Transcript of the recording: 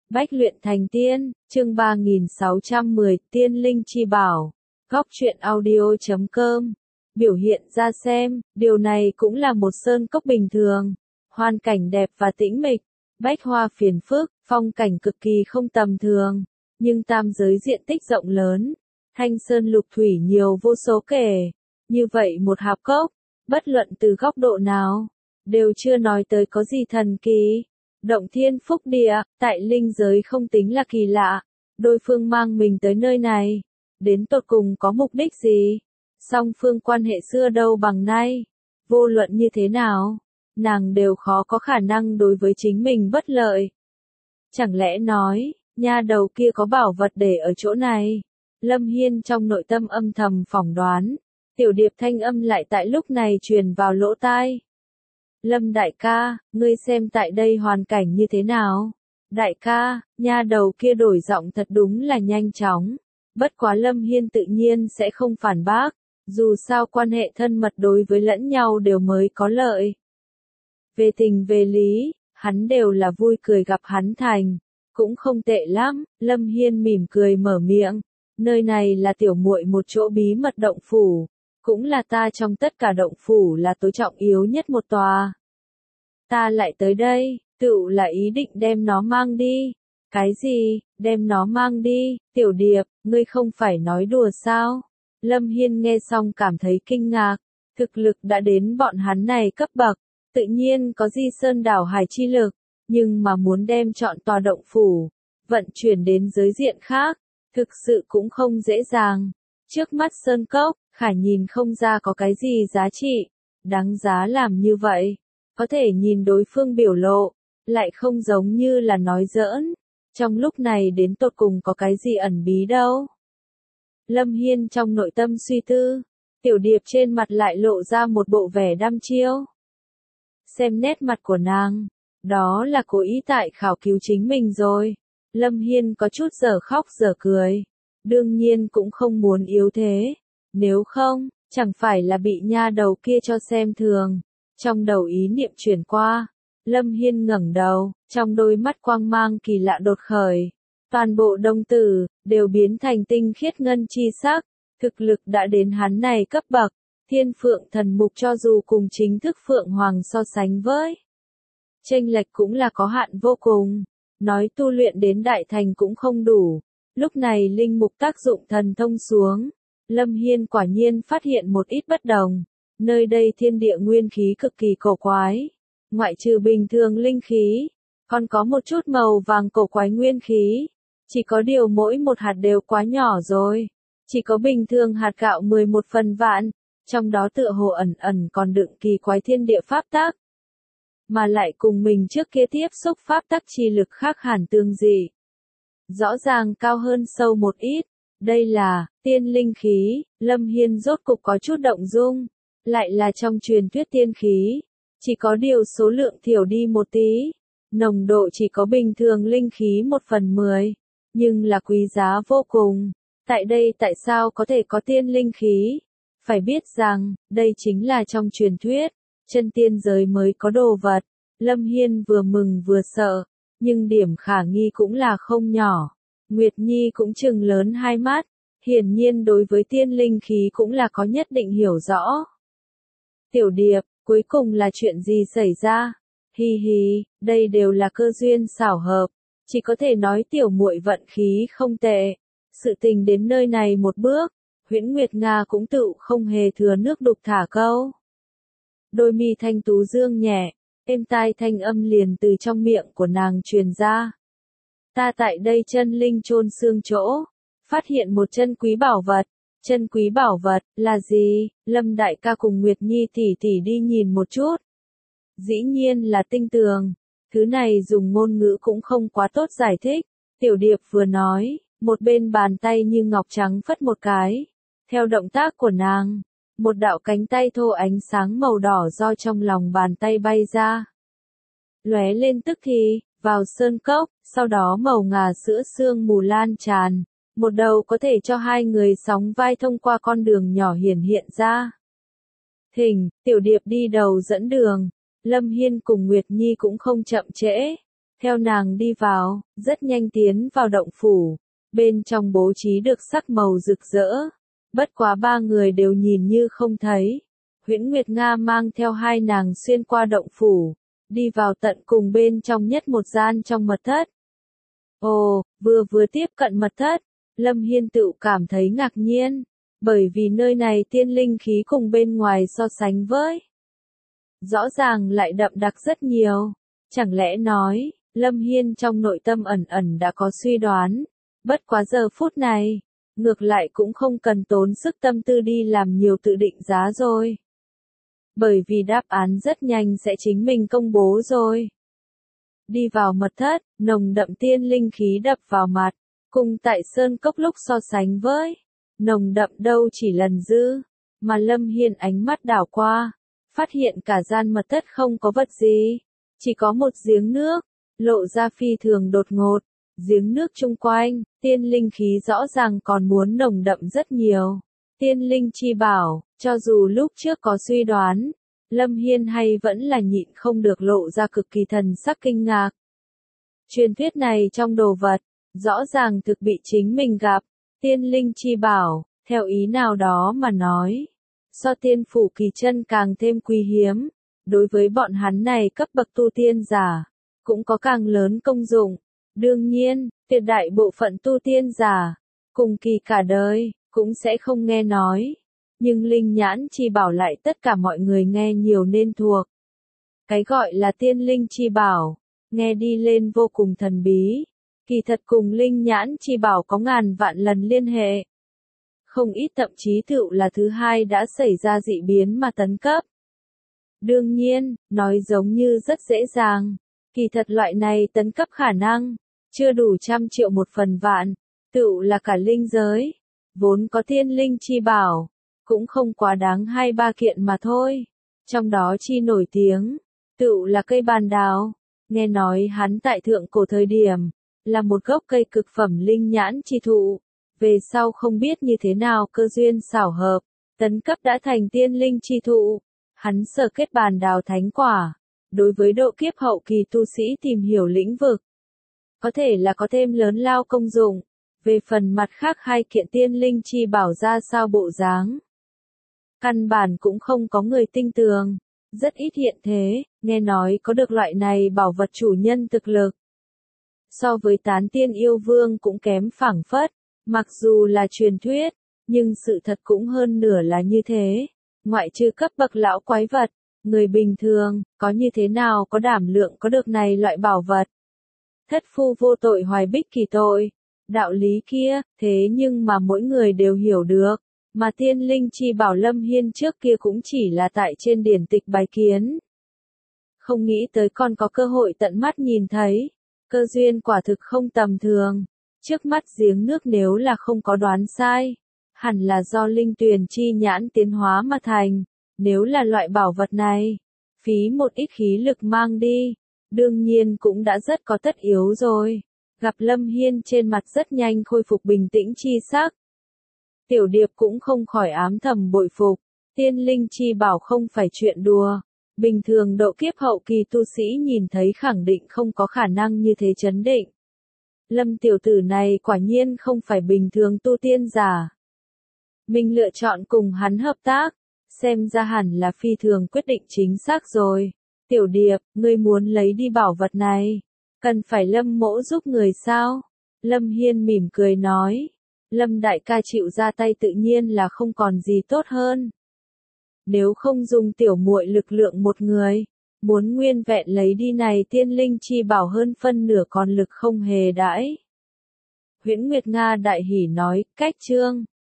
Bách luyện thành tiên, chương 3610, tiên linh chi bảo. Góc truyện audio.com. Biểu hiện ra xem, điều này cũng là một sơn cốc bình thường. Hoàn cảnh đẹp và tĩnh mịch, bách hoa phiền phức, phong cảnh cực kỳ không tầm thường. Nhưng tam giới diện tích rộng lớn, thanh sơn lục thủy nhiều vô số kể. Như vậy một hạp cốc, bất luận từ góc độ nào, đều chưa nói tới có gì thần kỳ. Động thiên phúc địa, tại linh giới không tính là kỳ lạ. Đối phương mang mình tới nơi này, đến tột cùng có mục đích gì? Song phương quan hệ xưa đâu bằng nay. Vô luận như thế nào, nàng đều khó có khả năng đối với chính mình bất lợi. Chẳng lẽ nói, nha đầu kia có bảo vật để ở chỗ này? Lâm Hiên trong nội tâm âm thầm phỏng đoán. Tiểu điệp thanh âm lại tại lúc này truyền vào lỗ tai. Lâm đại ca, ngươi xem tại đây hoàn cảnh như thế nào? Đại ca, nha đầu kia đổi giọng thật đúng là nhanh chóng. Bất quá Lâm Hiên tự nhiên sẽ không phản bác, dù sao quan hệ thân mật đối với lẫn nhau đều mới có lợi. Về tình về lý, hắn đều là vui cười gặp hắn thành, cũng không tệ lắm. Lâm Hiên mỉm cười mở miệng, nơi này là tiểu muội một chỗ bí mật động phủ. Cũng là ta trong tất cả động phủ là tối trọng yếu nhất một tòa. Ta lại tới đây, tựu là ý định đem nó mang đi. Cái gì, đem nó mang đi, tiểu điệp, ngươi không phải nói đùa sao? Lâm Hiên nghe xong cảm thấy kinh ngạc, thực lực đã đến bọn hắn này cấp bậc, tự nhiên có di sơn đảo hải chi lực, nhưng mà muốn đem chọn tòa động phủ, vận chuyển đến giới diện khác, thực sự cũng không dễ dàng. Trước mắt sơn cốc, Khả nhìn không ra có cái gì giá trị, đáng giá làm như vậy. Có thể nhìn đối phương biểu lộ, lại không giống như là nói giỡn. Trong lúc này đến tột cùng có cái gì ẩn bí đâu. Lâm Hiên trong nội tâm suy tư, tiểu điệp trên mặt lại lộ ra một bộ vẻ đăm chiêu. Xem nét mặt của nàng, đó là cố ý tại khảo cứu chính mình rồi. Lâm Hiên có chút dở khóc dở cười. Đương nhiên cũng không muốn yếu thế. Nếu không, chẳng phải là bị nha đầu kia cho xem thường. Trong đầu ý niệm chuyển qua, Lâm Hiên ngẩng đầu, trong đôi mắt quang mang kỳ lạ đột khởi. Toàn bộ đồng tử, đều biến thành tinh khiết ngân chi sắc. Thực lực đã đến hắn này cấp bậc. Thiên phượng thần mục cho dù cùng chính thức phượng hoàng so sánh với. Chênh lệch cũng là có hạn vô cùng. Nói tu luyện đến đại thành cũng không đủ. Lúc này linh mục tác dụng thần thông xuống. Lâm Hiên quả nhiên phát hiện một ít bất đồng. Nơi đây thiên địa nguyên khí cực kỳ cổ quái. Ngoại trừ bình thường linh khí, còn có một chút màu vàng cổ quái nguyên khí. Chỉ có điều mỗi một hạt đều quá nhỏ rồi. Chỉ có bình thường hạt gạo 11 phần vạn. Trong đó tựa hồ ẩn ẩn còn đựng kỳ quái thiên địa pháp tắc. Mà lại cùng mình trước kia tiếp xúc pháp tắc chi lực khác hẳn tương dị. Rõ ràng cao hơn sâu một ít. Đây là tiên linh khí. Lâm Hiên rốt cục có chút động dung. Lại là trong truyền thuyết tiên khí. Chỉ có điều số lượng thiểu đi một tí. Nồng độ chỉ có bình thường linh khí 1/10. Nhưng là quý giá vô cùng. Tại đây tại sao có thể có tiên linh khí? Phải biết rằng, đây chính là trong truyền thuyết. Chân tiên giới mới có đồ vật. Lâm Hiên vừa mừng vừa sợ. Nhưng điểm khả nghi cũng là không nhỏ. Nguyệt Nhi cũng trừng lớn hai mắt. Hiển nhiên đối với tiên linh khí cũng là có nhất định hiểu rõ. Tiểu điệp, cuối cùng là chuyện gì xảy ra? Hi hi, đây đều là cơ duyên xảo hợp. Chỉ có thể nói tiểu muội vận khí không tệ. Sự tình đến nơi này một bước, Huyễn Nguyệt Nga cũng tự không hề thừa nước đục thả câu. Đôi mi thanh tú dương nhẹ, êm tai thanh âm liền từ trong miệng của nàng truyền ra. Ta tại đây chân linh chôn xương chỗ, phát hiện một chân quý bảo vật. Chân quý bảo vật là gì? Lâm đại ca cùng Nguyệt Nhi tỷ tỷ đi nhìn một chút. Dĩ nhiên là tinh tường. Thứ này dùng ngôn ngữ cũng không quá tốt giải thích. Tiểu điệp vừa nói, một bên bàn tay như ngọc trắng phất một cái. Theo động tác của nàng, một đạo cánh tay thô ánh sáng màu đỏ do trong lòng bàn tay bay ra. Lóe lên tức thì, vào sơn cốc, sau đó màu ngà sữa sương mù lan tràn. Một đầu có thể cho hai người sóng vai thông qua con đường nhỏ hiển hiện ra. Thỉnh, tiểu điệp đi đầu dẫn đường. Lâm Hiên cùng Nguyệt Nhi cũng không chậm trễ. Theo nàng đi vào, rất nhanh tiến vào động phủ. Bên trong bố trí được sắc màu rực rỡ. Bất quá ba người đều nhìn như không thấy. Huyễn Nguyệt Nga mang theo hai nàng xuyên qua động phủ, đi vào tận cùng bên trong nhất một gian trong mật thất. Ồ, vừa tiếp cận mật thất, Lâm Hiên tự cảm thấy ngạc nhiên, bởi vì nơi này tiên linh khí cùng bên ngoài so sánh với. Rõ ràng lại đậm đặc rất nhiều, chẳng lẽ nói, Lâm Hiên trong nội tâm ẩn ẩn đã có suy đoán, bất quá giờ phút này, ngược lại cũng không cần tốn sức tâm tư đi làm nhiều tự định giá rồi. Bởi vì đáp án rất nhanh sẽ chính mình công bố rồi. Đi vào mật thất, nồng đậm tiên linh khí đập vào mặt, cùng tại sơn cốc lúc so sánh với, nồng đậm đâu chỉ lần dư, mà Lâm Hiên ánh mắt đảo qua, phát hiện cả gian mật thất không có vật gì, chỉ có một giếng nước, lộ ra phi thường đột ngột, giếng nước chung quanh, tiên linh khí rõ ràng còn muốn nồng đậm rất nhiều. Tiên linh chi bảo, cho dù lúc trước có suy đoán, Lâm Hiên hay vẫn là nhịn không được lộ ra cực kỳ thần sắc kinh ngạc. Truyền thuyết này trong đồ vật, rõ ràng thực bị chính mình gặp, tiên linh chi bảo, theo ý nào đó mà nói. So tiên phủ kỳ chân càng thêm quý hiếm, đối với bọn hắn này cấp bậc tu tiên giả, cũng có càng lớn công dụng. Đương nhiên, tuyệt đại bộ phận tu tiên giả, cùng kỳ cả đời, cũng sẽ không nghe nói. Nhưng linh nhãn chi bảo lại tất cả mọi người nghe nhiều nên thuộc. Cái gọi là tiên linh chi bảo, nghe đi lên vô cùng thần bí, kỳ thật cùng linh nhãn chi bảo có ngàn vạn lần liên hệ. Không ít thậm chí tựu là thứ hai đã xảy ra dị biến mà tấn cấp. Đương nhiên, nói giống như rất dễ dàng, kỳ thật loại này tấn cấp khả năng, chưa đủ 100.000.000 một phần vạn, tựu là cả linh giới, vốn có tiên linh chi bảo, cũng không quá đáng 2-3 kiện mà thôi. Trong đó chi nổi tiếng, tựu là cây bàn đào, nghe nói hắn tại thượng cổ thời điểm, là một gốc cây cực phẩm linh nhãn chi thụ, về sau không biết như thế nào cơ duyên xảo hợp, tấn cấp đã thành tiên linh chi thụ, hắn sở kết bàn đào thánh quả, đối với độ kiếp hậu kỳ tu sĩ tìm hiểu lĩnh vực, có thể là có thêm lớn lao công dụng. Về phần mặt khác hai kiện tiên linh chi bảo ra sao bộ dáng, căn bản cũng không có người tin tưởng, rất ít hiện thế, nghe nói có được loại này bảo vật chủ nhân thực lực. So với tán tiên yêu vương cũng kém phảng phất, mặc dù là truyền thuyết, nhưng sự thật cũng hơn nửa là như thế. Ngoại trừ cấp bậc lão quái vật, người bình thường, có như thế nào có đảm lượng có được này loại bảo vật. Thất phu vô tội hoài bích kỳ tội, đạo lý kia, thế nhưng mà mỗi người đều hiểu được, mà tiên linh chi bảo Lâm Hiên trước kia cũng chỉ là tại trên điển tịch bài kiến. Không nghĩ tới còn có cơ hội tận mắt nhìn thấy, cơ duyên quả thực không tầm thường. Trước mắt giếng nước nếu là không có đoán sai, hẳn là do linh tuyền chi nhãn tiến hóa mà thành, nếu là loại bảo vật này, phí một ít khí lực mang đi, đương nhiên cũng đã rất có tất yếu rồi. Gặp Lâm Hiên trên mặt rất nhanh khôi phục bình tĩnh chi sắc. Tiểu Điệp cũng không khỏi ám thầm bội phục, tiên linh chi bảo không phải chuyện đùa, bình thường độ kiếp hậu kỳ tu sĩ nhìn thấy khẳng định không có khả năng như thế chấn định. Lâm tiểu tử này quả nhiên không phải bình thường tu tiên giả. Mình lựa chọn cùng hắn hợp tác, xem ra hẳn là phi thường quyết định chính xác rồi. Tiểu Điệp, ngươi muốn lấy đi bảo vật này, cần phải Lâm mỗ giúp người sao? Lâm Hiên mỉm cười nói, Lâm đại ca chịu ra tay tự nhiên là không còn gì tốt hơn. Nếu không dùng tiểu muội lực lượng một người, muốn nguyên vẹn lấy đi này tiên linh chi bảo hơn phân nửa còn lực không hề đãi. Huyễn Nguyệt Nga đại hỉ nói, cách chương.